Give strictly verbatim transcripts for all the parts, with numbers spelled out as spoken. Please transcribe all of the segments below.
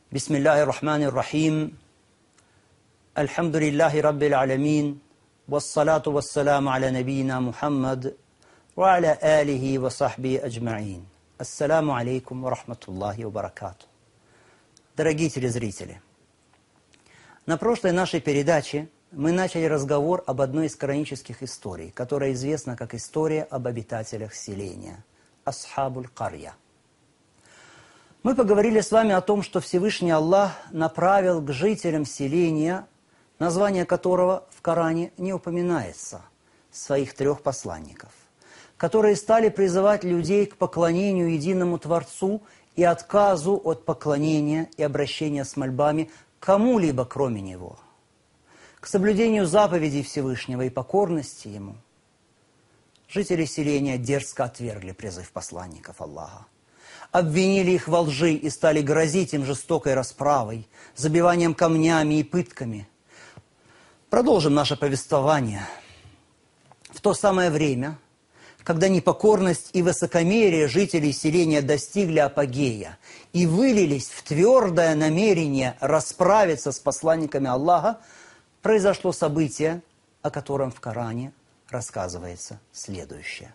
Бисмиллахи рахмани рахим. Альхамдулиллахи раббил алямин. Вассалату вассаламу аля набийна Мухаммад. Ва аля алихи ва сахби аджмаин. Ассаламу алейкум ва рахматуллахи ва баракату. Дорогие телезрители, на прошлой нашей передаче мы начали разговор об одной из коранических историй, которая известна как история об обитателях селения – Асхабуль-Карья. Мы поговорили с вами о том, что Всевышний Аллах направил к жителям селения, название которого в Коране не упоминается, своих трех посланников, которые стали призывать людей к поклонению единому Творцу и отказу от поклонения и обращения с мольбами кому-либо, кроме Него, к соблюдению заповедей Всевышнего и покорности Ему. Жители селения дерзко отвергли призыв посланников Аллаха, обвинили их во лжи и стали грозить им жестокой расправой, забиванием камнями и пытками. Продолжим наше повествование. В то самое время, когда непокорность и высокомерие жителей селения достигли апогея и вылились в твердое намерение расправиться с посланниками Аллаха, произошло событие, о котором в Коране рассказывается следующее.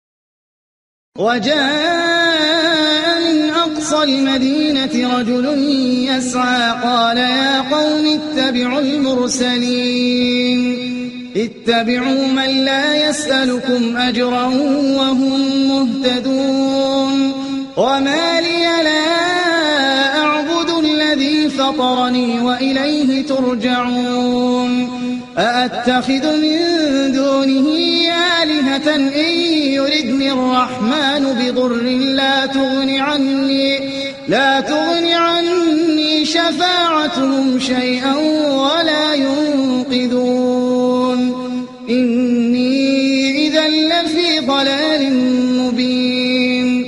وجاء من أقصى المدينة رجل يسعى قال يا قوم اتبعوا المرسلين اتبعوا من لا يسألكم أجرا وهم مهتدون وما لي لا أعبد الذي فطرني وإليه ترجعون أأتخذ من دونه آلهة إن يردني الرحمن بضر لا تغن عني لا تغن عني شفاعتهم شيئا ولا ينقذون إني إذا لفي ضلال مبين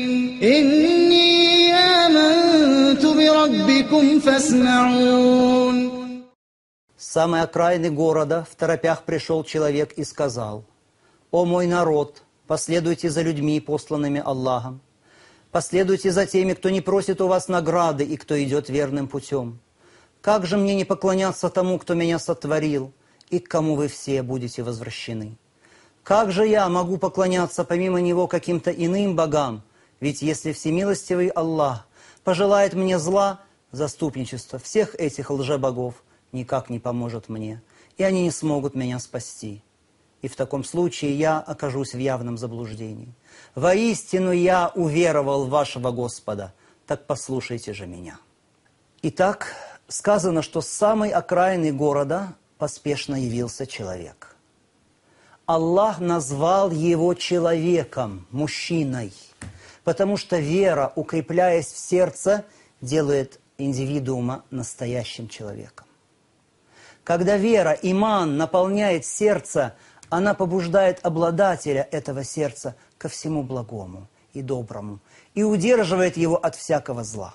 إني آمنت بربكم فاسمعون. С самой окраины города в торопях пришел человек и сказал: «О мой народ, последуйте за людьми, посланными Аллахом. Последуйте за теми, кто не просит у вас награды и кто идет верным путем. Как же мне не поклоняться тому, кто меня сотворил, и к кому вы все будете возвращены? Как же я могу поклоняться помимо Него каким-то иным богам? Ведь если всемилостивый Аллах пожелает мне зла, заступничество всех этих лжебогов никак не поможет мне, и они не смогут меня спасти. И в таком случае я окажусь в явном заблуждении. Воистину я уверовал в вашего Господа, так послушайте же меня». Итак, сказано, что с самой окраины города поспешно явился человек. Аллах назвал его человеком, мужчиной, потому что вера, укрепляясь в сердце, делает индивидуума настоящим человеком. Когда вера, иман, наполняет сердце, она побуждает обладателя этого сердца ко всему благому и доброму и удерживает его от всякого зла.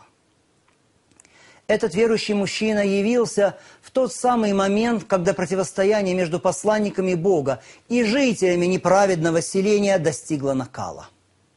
Этот верующий мужчина явился в тот самый момент, когда противостояние между посланниками Бога и жителями неправедного селения достигло накала.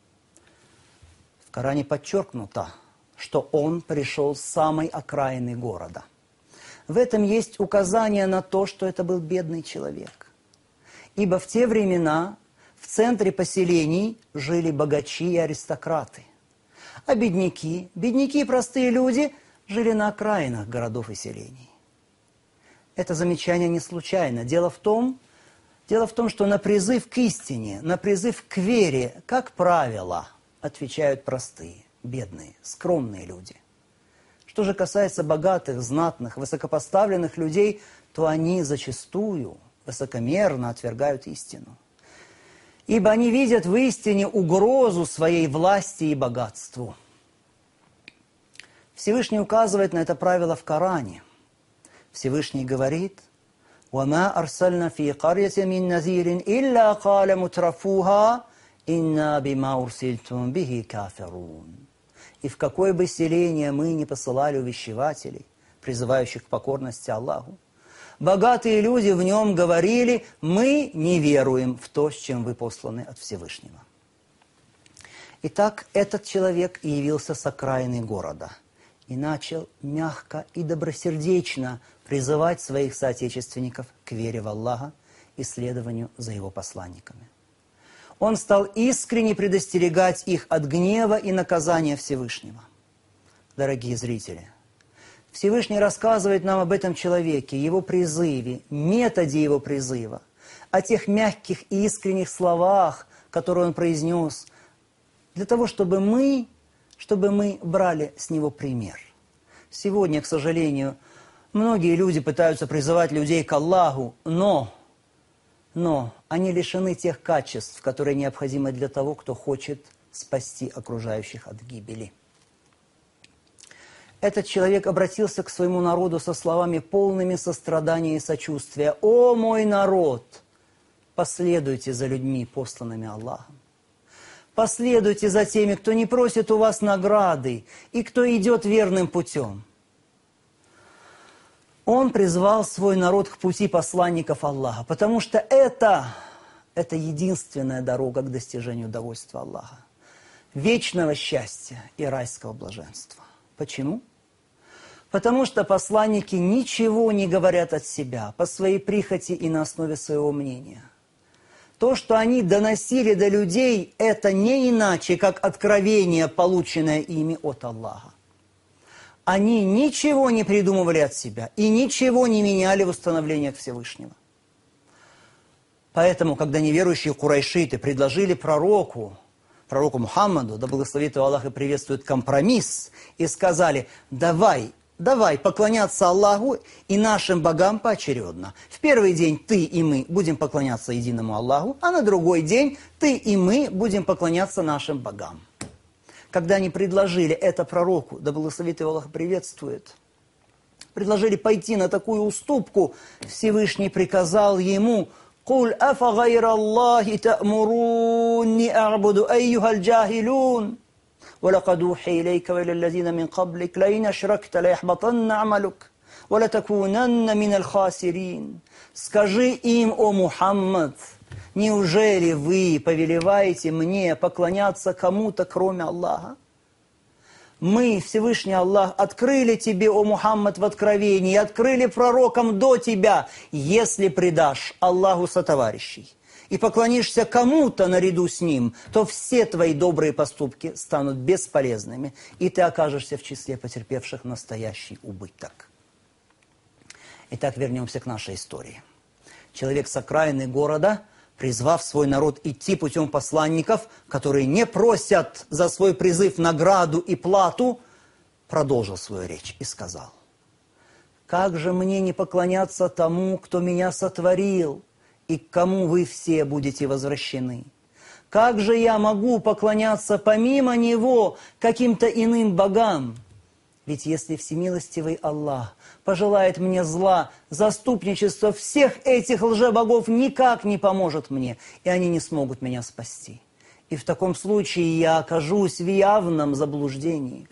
В Коране подчеркнуто, что он пришел с самой окраины города. В этом есть указание на то, что это был бедный человек. Ибо в те времена в центре поселений жили богачи и аристократы. А бедняки, бедняки и простые люди жили на окраинах городов и селений. Это замечание не случайно. Дело в том, дело в том, что на призыв к истине, на призыв к вере, как правило, отвечают простые, бедные, скромные люди. Что же касается богатых, знатных, высокопоставленных людей, то они зачастую высокомерно отвергают истину. Ибо они видят в истине угрозу своей власти и богатству. Всевышний указывает на это правило в Коране. Всевышний говорит: «Вама арсальна фи карьяти мин назирин илля каля мутрафуха инна бима урсильтум бихи кафирун». И в какое бы селение мы ни посылали увещевателей, призывающих к покорности Аллаху, богатые люди в нем говорили: мы не веруем в то, с чем вы посланы от Всевышнего. Итак, этот человек явился с окраины города. и начал мягко и добросердечно призывать своих соотечественников к вере в Аллаха и следованию за Его посланниками. Он стал искренне предостерегать их от гнева и наказания Всевышнего. Дорогие зрители, Всевышний рассказывает нам об этом человеке, его призыве, методе его призыва, о тех мягких и искренних словах, которые он произнес, для того, чтобы мы, чтобы мы брали с него пример. Сегодня, к сожалению, многие люди пытаются призывать людей к Аллаху, но, но они лишены тех качеств, которые необходимы для того, кто хочет спасти окружающих от гибели. Этот человек обратился к своему народу со словами, полными сострадания и сочувствия. «О мой народ, последуйте за людьми, посланными Аллахом. Последуйте за теми, кто не просит у вас награды и кто идет верным путем». Он призвал свой народ к пути посланников Аллаха, потому что это, это единственная дорога к достижению довольства Аллаха, вечного счастья и райского блаженства. Почему? Потому что посланники ничего не говорят от себя, по своей прихоти и на основе своего мнения. То, что они доносили до людей, это не иначе, как откровение, полученное ими от Аллаха. Они ничего не придумывали от себя и ничего не меняли в установлениях Всевышнего. Поэтому, когда неверующие курайшиты предложили пророку, пророку Мухаммаду, да благословит его Аллах и приветствует, компромисс, и сказали: давай, давай поклоняться Аллаху и нашим богам поочередно. В первый день ты и мы будем поклоняться единому Аллаху, а на другой день ты и мы будем поклоняться нашим богам. Когда они предложили это пророку, да благословит его Аллах и приветствует, предложили пойти на такую уступку, Всевышний приказал ему: «Куль афа гайра Аллахи та'мурунни а'буду айюхаль джахилун, валакад ухи илейка ва иляллазина мин каблик, лаин ашракта лаяхбатанна амалук, валатакунанна миналь хасирин». Скажи им, о Мухаммад, неужели вы повелеваете мне поклоняться кому-то, кроме Аллаха? Мы, Всевышний Аллах, открыли тебе, о Мухаммад, в откровении, открыли пророкам до тебя, если предашь Аллаху сотоварищей и поклонишься кому-то наряду с ним, то все твои добрые поступки станут бесполезными, и ты окажешься в числе потерпевших настоящий убыток. Итак, вернемся к нашей истории. Человек с окраины города, призвав свой народ идти путем посланников, которые не просят за свой призыв награду и плату, продолжил свою речь и сказал: «Как же мне не поклоняться тому, кто меня сотворил, и к кому вы все будете возвращены? Как же я могу поклоняться помимо Него каким-то иным богам? Ведь если всемилостивый Аллах пожелает мне зла, заступничество всех этих лжебогов никак не поможет мне, и они не смогут меня спасти. И в таком случае я окажусь в явном заблуждении».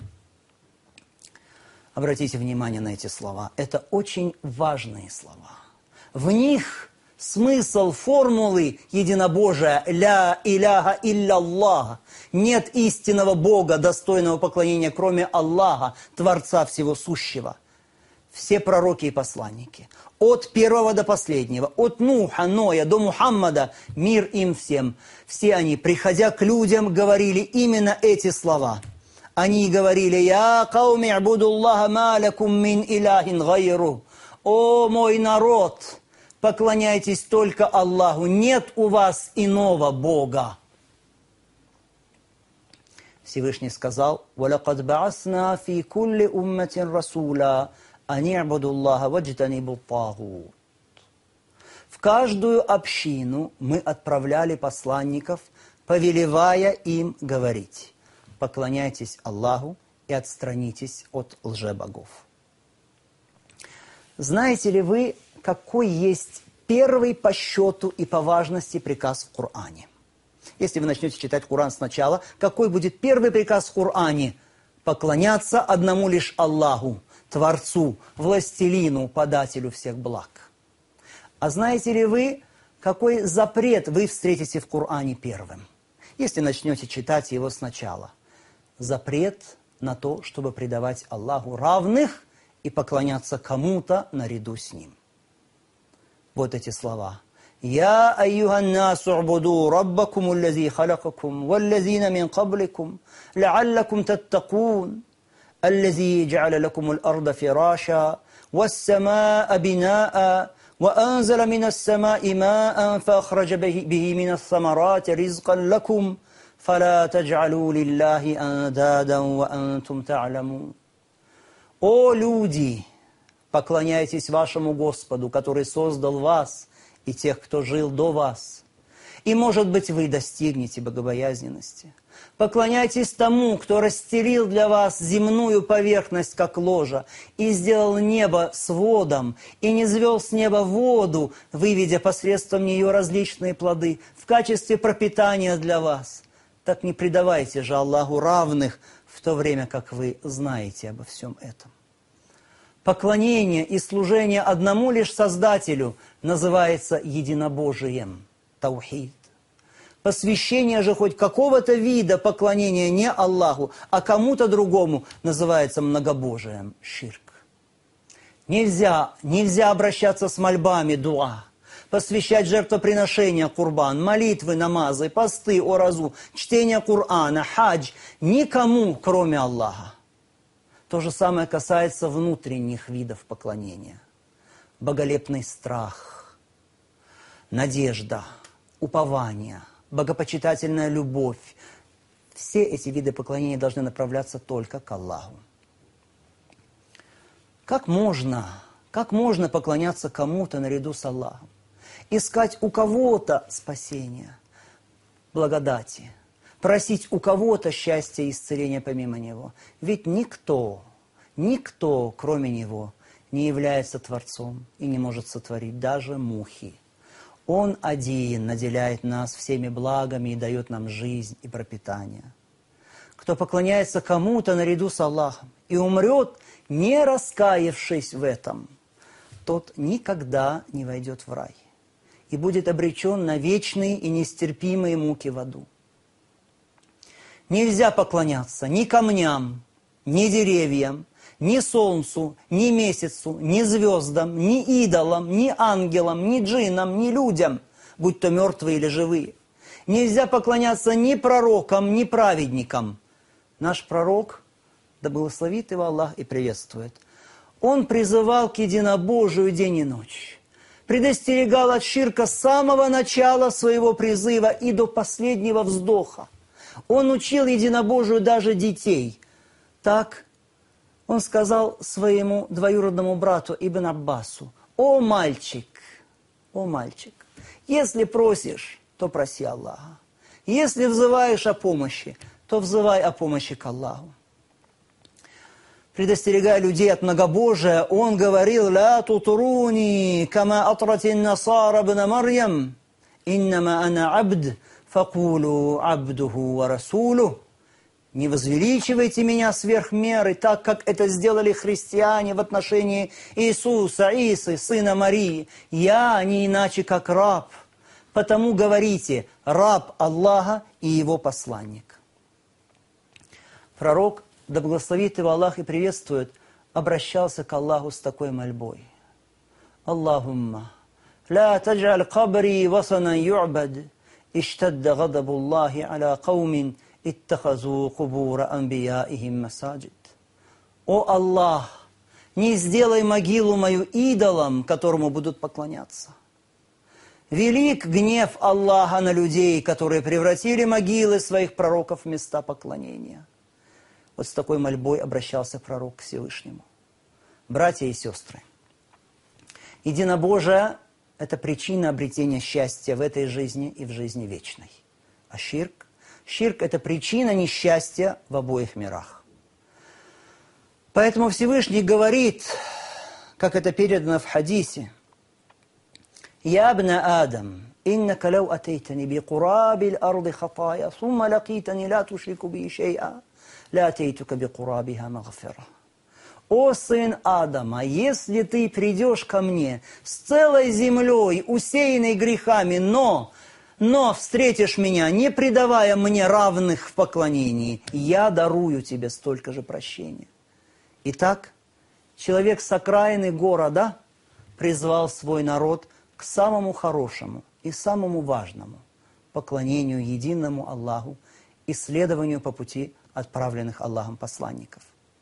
Обратите внимание на эти слова. Это очень важные слова. В них смысл формулы единобожия «Ля иляха илля-Аллах». Нет истинного Бога, достойного поклонения, кроме Аллаха, Творца всего сущего. Все пророки и посланники, от первого до последнего, от Нуха, Ноя до Мухаммада, мир им всем, все они, приходя к людям, говорили именно эти слова. Они говорили: «Я кауми абудуллаха ма лакум мин иляхин гайру». «О мой народ, поклоняйтесь только Аллаху, нет у вас иного Бога». Всевышний сказал: «Валакад баасна фи кулли умматин расула ани абудуллаха ваджтанибу тагут». В каждую общину мы отправляли посланников, повелевая им говорить: поклоняйтесь Аллаху и отстранитесь от лжебогов. Знаете ли вы, какой есть первый по счету и по важности приказ в Коране? Если вы начнете читать Коран сначала, какой будет первый приказ в Коране? Поклоняться одному лишь Аллаху, Творцу, Властелину, Подателю всех благ. А знаете ли вы, какой запрет вы встретите в Коране первым? Если начнете читать его сначала. Запрет на то, чтобы предавать Аллаху равных и поклоняться кому-то наряду с Ним. Вот эти слова. «Я айюхан насу убуду раббакум аллази халакакум, валлазина мин кабликум, лааллакум таттакун, аллази джа'аля лакум аль-арда фираша, вассамаа бина'a, وأنزل من السماء ماء فأخرج به من الثمرات رزقا لكم فلا تجعلوا لله أندادا وأنتم تعلمون». О люди, поклоняйтесь вашему Господу, который создал вас и тех, кто жил до вас. И, может быть, вы достигнете богобоязненности. Поклоняйтесь тому, кто расстелил для вас земную поверхность, как ложа, и сделал небо сводом, и низвел с неба воду, выведя посредством нее различные плоды в качестве пропитания для вас. Так не предавайте же Аллаху равных, в то время как вы знаете обо всем этом. Поклонение и служение одному лишь Создателю называется единобожием, таухид. Посвящение же хоть какого-то вида поклонения не Аллаху, а кому-то другому называется многобожием, ширк. Нельзя, нельзя обращаться с мольбами, дуа, посвящать жертвоприношения, курбан, молитвы, намазы, посты, оразу, чтение Корана, хадж никому, кроме Аллаха. То же самое касается внутренних видов поклонения. Боголепный страх, надежда, упование, богопочитательная любовь. Все эти виды поклонения должны направляться только к Аллаху. Как можно, как можно поклоняться кому-то наряду с Аллахом? Искать у кого-то спасения, благодати, просить у кого-то счастья и исцеления помимо Него. Ведь никто, никто, кроме Него, не является Творцом и не может сотворить даже мухи. Он один наделяет нас всеми благами и дает нам жизнь и пропитание. Кто поклоняется кому-то наряду с Аллахом и умрет, не раскаявшись в этом, тот никогда не войдет в рай и будет обречен на вечные и нестерпимые муки в аду. Нельзя поклоняться ни камням, ни деревьям, ни солнцу, ни месяцу, ни звездам, ни идолам, ни ангелам, ни джиннам, ни людям, будь то мертвые или живые. Нельзя поклоняться ни пророкам, ни праведникам. Наш пророк, да благословит его Аллах и приветствует, он призывал к единобожию день и ночь, предостерегал от ширка с самого начала своего призыва и до последнего вздоха. Он учил единобожию даже детей. Так он сказал своему двоюродному брату Ибн Аббасу: «О мальчик, о мальчик, если просишь, то проси Аллаха. Если взываешь о помощи, то взывай о помощи к Аллаху». Предостерегая людей от многобожия, он говорил: «Ла тутруни, кама атратин насара бна Марьям, иннама ана абд, факулу абдуху ва расулу». Не возвеличивайте меня сверх меры, так как это сделали христиане в отношении Иисуса, Исы, сына Марии. Я не иначе, как раб. Потому говорите: раб Аллаха и его посланник. Пророк, да благословит его Аллах и приветствует, обращался к Аллаху с такой мольбой: «Аллахумма, ла таджаль кабри васана ю'бад, иштадда гадабу Аллахи аля каумин, иттахазу кубура анбияихим масаджид». «О Аллах, не сделай могилу мою идолом, которому будут поклоняться». Велик гнев Аллаха на людей, которые превратили могилы своих пророков в места поклонения. Вот с такой мольбой обращался пророк к Всевышнему. Братья и сестры, единобожие – это причина обретения счастья в этой жизни и в жизни вечной. А ширк? Ширк – это причина несчастья в обоих мирах. Поэтому Всевышний говорит, как это передано в хадисе: «Я абна Адам, иннака лау атейтани би курабил арды хатая, сумма лакитани ла тушрику би шей'a, ла атейтука би курабиха магфира». «О сын Адама, если ты придешь ко мне с целой землей, усеянной грехами, но Но встретишь меня, не предавая мне равных в поклонении, я дарую тебе столько же прощения. Итак, человек с окраины города призвал свой народ к самому хорошему и самому важному – поклонению единому Аллаху и следованию по пути отправленных Аллахом посланников.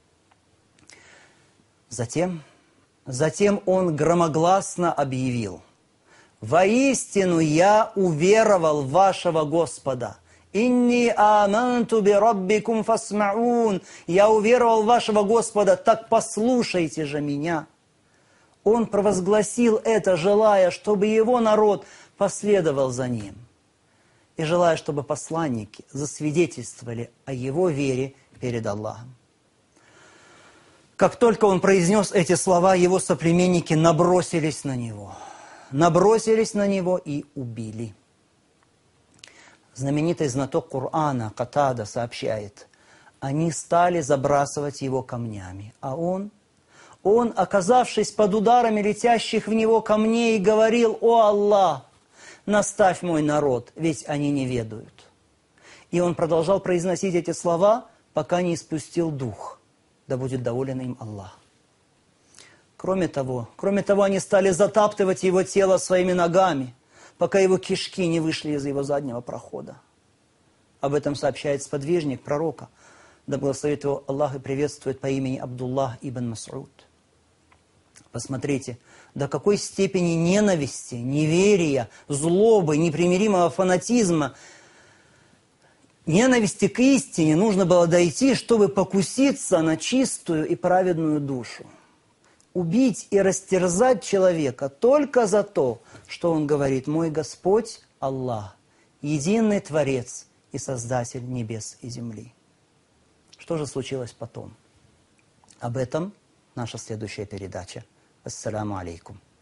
Затем, затем он громогласно объявил: «Воистину я уверовал в вашего Господа. Инни аманту би раббикум фасмаун. Я уверовал в вашего Господа, так послушайте же меня». Он провозгласил это, желая, чтобы его народ последовал за ним. И желая, чтобы посланники засвидетельствовали о его вере перед Аллахом. Как только он произнес эти слова, его соплеменники набросились на него. Набросились на него и убили. Знаменитый знаток Корана Катада сообщает: они стали забрасывать его камнями, а он, он, оказавшись под ударами летящих в него камней, говорил: «О Аллах, наставь мой народ, ведь они не ведают». И он продолжал произносить эти слова, пока не испустил дух. Да будет доволен им Аллах. Кроме того, кроме того, они стали затаптывать его тело своими ногами, пока его кишки не вышли из его заднего прохода. Об этом сообщает сподвижник пророка, да благословит его Аллах и приветствует, по имени Абдуллах ибн Мас'уд. Посмотрите, до какой степени ненависти, неверия, злобы, непримиримого фанатизма, ненависти к истине нужно было дойти, чтобы покуситься на чистую и праведную душу. Убить и растерзать человека только за то, что он говорит: «Мой Господь Аллах, единый Творец и Создатель небес и земли». Что же случилось потом? Об этом наша следующая передача. Ассаляму алейкум.